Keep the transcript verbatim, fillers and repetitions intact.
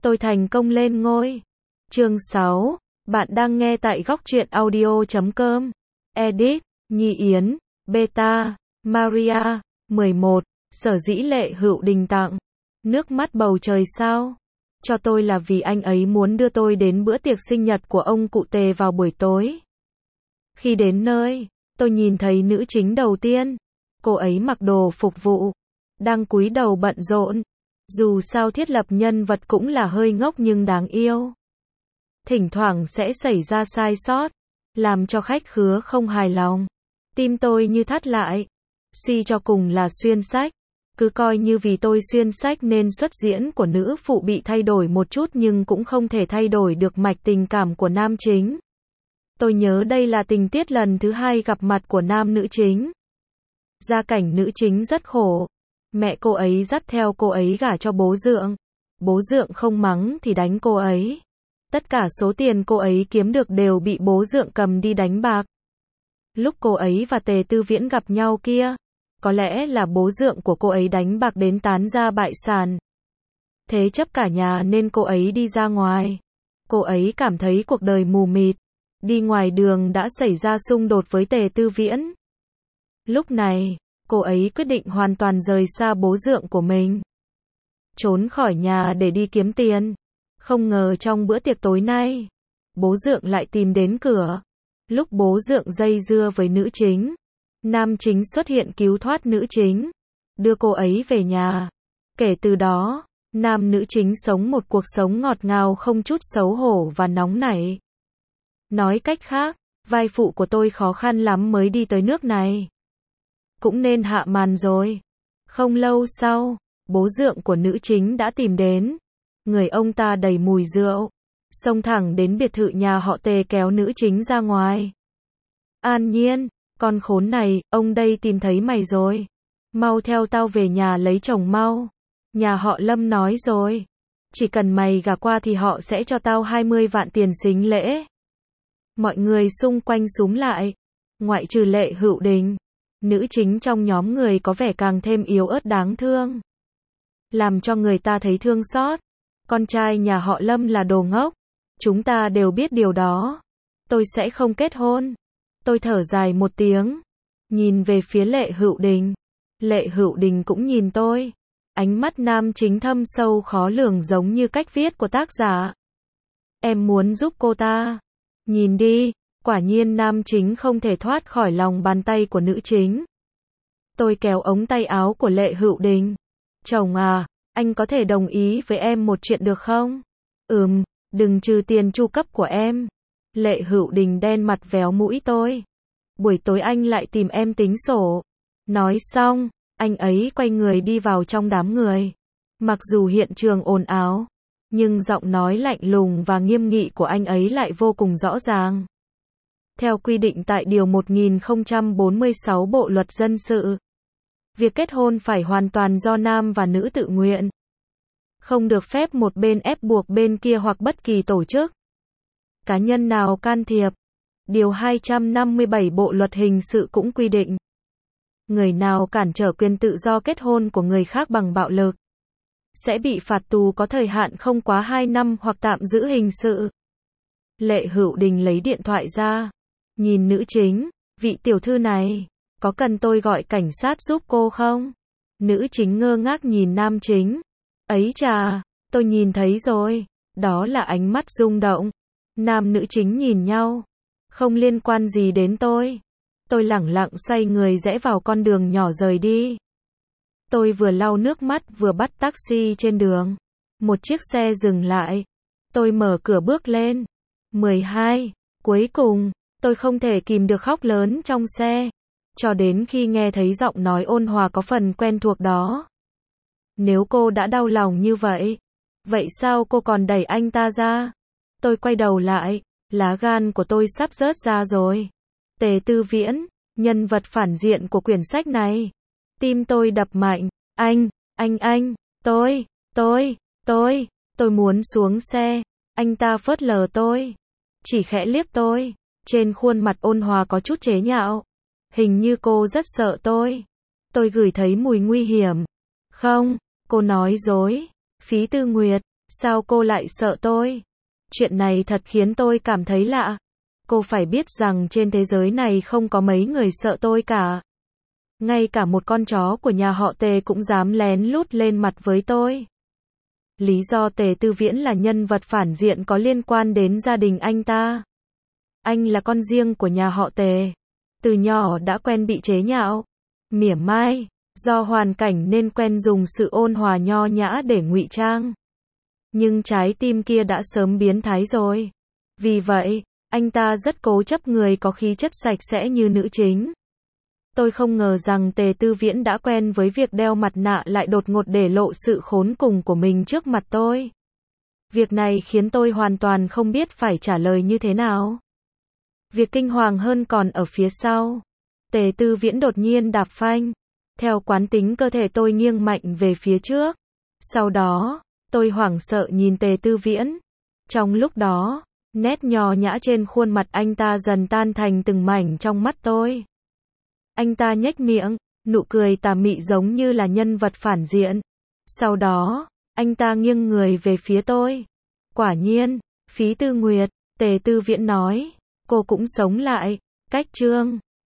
Tôi thành công lên ngôi. Chương sáu. Bạn đang nghe tại góc truyện audio chấm com. Edit, Nhi Yến, Beta, Maria, mười một. Sở dĩ Lệ Hữu Đình tặng nước mắt bầu trời sao cho tôi là vì anh ấy muốn đưa tôi đến bữa tiệc sinh nhật của ông cụ Tề vào buổi tối. Khi đến nơi, tôi nhìn thấy nữ chính đầu tiên. Cô ấy mặc đồ phục vụ, đang cúi đầu bận rộn. Dù sao thiết lập nhân vật cũng là hơi ngốc nhưng đáng yêu. Thỉnh thoảng sẽ xảy ra sai sót, làm cho khách khứa không hài lòng. Tim tôi như thắt lại. Suy cho cùng là xuyên sách. Cứ coi như vì tôi xuyên sách nên xuất diễn của nữ phụ bị thay đổi một chút nhưng cũng không thể thay đổi được mạch tình cảm của nam chính. Tôi nhớ đây là tình tiết lần thứ hai gặp mặt của nam nữ chính. Gia cảnh nữ chính rất khổ. Mẹ cô ấy dắt theo cô ấy gả cho bố dượng. Bố dượng không mắng thì đánh cô ấy. Tất cả số tiền cô ấy kiếm được đều bị bố dượng cầm đi đánh bạc. Lúc cô ấy và Tề Tư Viễn gặp nhau kia, có lẽ là bố dượng của cô ấy đánh bạc đến tán ra bại sản. Thế chấp cả nhà nên cô ấy đi ra ngoài. Cô ấy cảm thấy cuộc đời mù mịt. Đi ngoài đường đã xảy ra xung đột với Tề Tư Viễn. Lúc này, cô ấy quyết định hoàn toàn rời xa bố dượng của mình. Trốn khỏi nhà để đi kiếm tiền. Không ngờ trong bữa tiệc tối nay, bố dượng lại tìm đến cửa. Lúc bố dượng dây dưa với nữ chính, nam chính xuất hiện cứu thoát nữ chính, đưa cô ấy về nhà. Kể từ đó, nam nữ chính sống một cuộc sống ngọt ngào không chút xấu hổ và nóng nảy. Nói cách khác, vai phụ của tôi khó khăn lắm mới đi tới nước này. Cũng nên hạ màn rồi. Không lâu sau, bố dượng của nữ chính đã tìm đến. Người ông ta đầy mùi rượu, xông thẳng đến biệt thự nhà họ Tề kéo nữ chính ra ngoài. An Nhiên, con khốn này, ông đây tìm thấy mày rồi. Mau theo tao về nhà lấy chồng mau. Nhà họ Lâm nói rồi. Chỉ cần mày gả qua thì họ sẽ cho tao hai mươi vạn tiền sính lễ. Mọi người xung quanh xúm lại. Ngoại trừ Lệ Hữu Đình, nữ chính trong nhóm người có vẻ càng thêm yếu ớt đáng thương. Làm cho người ta thấy thương xót. Con trai nhà họ Lâm là đồ ngốc. Chúng ta đều biết điều đó. Tôi sẽ không kết hôn. Tôi thở dài một tiếng. Nhìn về phía Lệ Hữu Đình. Lệ Hữu Đình cũng nhìn tôi. Ánh mắt nam chính thâm sâu khó lường giống như cách viết của tác giả. Em muốn giúp cô ta. Nhìn đi, quả nhiên nam chính không thể thoát khỏi lòng bàn tay của nữ chính. Tôi kéo ống tay áo của Lệ Hữu Đình. Chồng à, anh có thể đồng ý với em một chuyện được không? Ừm, đừng trừ tiền chu cấp của em. Lệ Hữu Đình đen mặt véo mũi tôi. Buổi tối anh lại tìm em tính sổ. Nói xong, anh ấy quay người đi vào trong đám người. Mặc dù hiện trường ồn ào, nhưng giọng nói lạnh lùng và nghiêm nghị của anh ấy lại vô cùng rõ ràng. Theo quy định tại Điều một nghìn không trăm bốn mươi sáu Bộ Luật Dân sự, việc kết hôn phải hoàn toàn do nam và nữ tự nguyện. Không được phép một bên ép buộc bên kia hoặc bất kỳ tổ chức cá nhân nào can thiệp. Điều hai trăm năm mươi bảy Bộ Luật Hình sự cũng quy định, người nào cản trở quyền tự do kết hôn của người khác bằng bạo lực, sẽ bị phạt tù có thời hạn không quá hai năm hoặc tạm giữ hình sự. Lệ Hữu Đình lấy điện thoại ra, nhìn nữ chính, vị tiểu thư này, có cần tôi gọi cảnh sát giúp cô không? Nữ chính ngơ ngác nhìn nam chính. Ấy chà, tôi nhìn thấy rồi, đó là ánh mắt rung động. Nam nữ chính nhìn nhau. Không liên quan gì đến tôi. Tôi lẳng lặng xoay người rẽ vào con đường nhỏ rời đi. Tôi vừa lau nước mắt vừa bắt taxi trên đường. Một chiếc xe dừng lại. Tôi mở cửa bước lên. mười hai. Cuối cùng, tôi không thể kìm được khóc lớn trong xe. Cho đến khi nghe thấy giọng nói ôn hòa có phần quen thuộc đó. Nếu cô đã đau lòng như vậy, vậy sao cô còn đẩy anh ta ra? Tôi quay đầu lại, lá gan của tôi sắp rớt ra rồi. Tề Tư Viễn, nhân vật phản diện của quyển sách này. Tim tôi đập mạnh. Anh, anh anh, tôi, tôi, tôi, tôi muốn xuống xe. Anh ta phớt lờ tôi. Chỉ khẽ liếc tôi. Trên khuôn mặt ôn hòa có chút chế nhạo. Hình như cô rất sợ tôi. Tôi gửi thấy mùi nguy hiểm. Không, cô nói dối. Phí Tư Nguyệt, Sao cô lại sợ tôi? Chuyện này thật khiến tôi cảm thấy lạ. Cô phải biết rằng trên thế giới này không có mấy người sợ tôi cả. Ngay cả một con chó của nhà họ Tề cũng dám lén lút lên mặt với tôi. Lý do Tề Tư Viễn là nhân vật phản diện có liên quan đến gia đình anh ta. Anh là con riêng của nhà họ Tề. Từ nhỏ đã quen bị chế nhạo, mỉa mai, do hoàn cảnh nên quen dùng sự ôn hòa nho nhã để ngụy trang. Nhưng trái tim kia đã sớm biến thái rồi. Vì vậy, anh ta rất cố chấp người có khí chất sạch sẽ như nữ chính. Tôi không ngờ rằng Tề Tư Viễn đã quen với việc đeo mặt nạ lại đột ngột để lộ sự khốn cùng của mình trước mặt tôi. Việc này khiến tôi hoàn toàn không biết phải trả lời như thế nào. Việc kinh hoàng hơn còn ở phía sau. Tề Tư Viễn đột nhiên đạp phanh. Theo quán tính cơ thể tôi nghiêng mạnh về phía trước. Sau đó, tôi hoảng sợ nhìn Tề Tư Viễn. Trong lúc đó, nét nho nhã trên khuôn mặt anh ta dần tan thành từng mảnh trong mắt tôi. Anh ta nhếch miệng, nụ cười tà mị giống như là nhân vật phản diện. Sau đó, anh ta nghiêng người về phía tôi. Quả nhiên, Phí Tư Nguyệt, Tề Tư Viễn nói, cô cũng sống lại, cách Trương